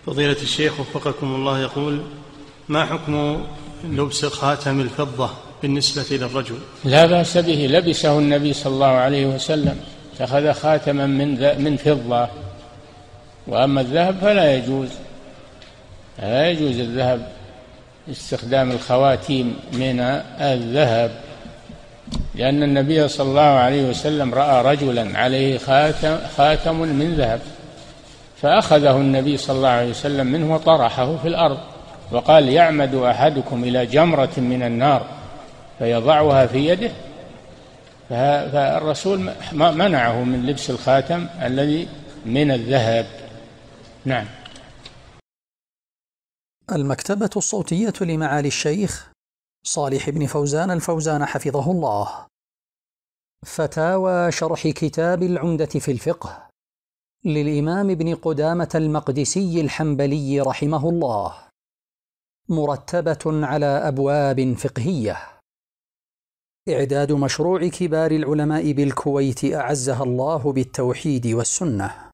فضيلة الشيخ وفقكم الله، يقول: ما حكم لبس خاتم الفضة بالنسبة للرجل؟ لا بأس به، لبسه النبي صلى الله عليه وسلم، اتخذ خاتما من فضة. وأما الذهب فلا يجوز، لا يجوز الذهب، استخدام الخواتيم من الذهب، لأن النبي صلى الله عليه وسلم رأى رجلا عليه خاتم من ذهب، فأخذه النبي صلى الله عليه وسلم منه وطرحه في الأرض، وقال: يعمد أحدكم إلى جمرة من النار فيضعها في يده. فالرسول منعه من لبس الخاتم الذي من الذهب. نعم. المكتبة الصوتية لمعالي الشيخ صالح بن فوزان الفوزان حفظه الله. فتاوى شرح كتاب العمدة في الفقه للإمام ابن قدامة المقدسي الحنبلي رحمه الله، مرتبة على أبواب فقهية. إعداد مشروع كبار العلماء بالكويت أعزها الله بالتوحيد والسنة.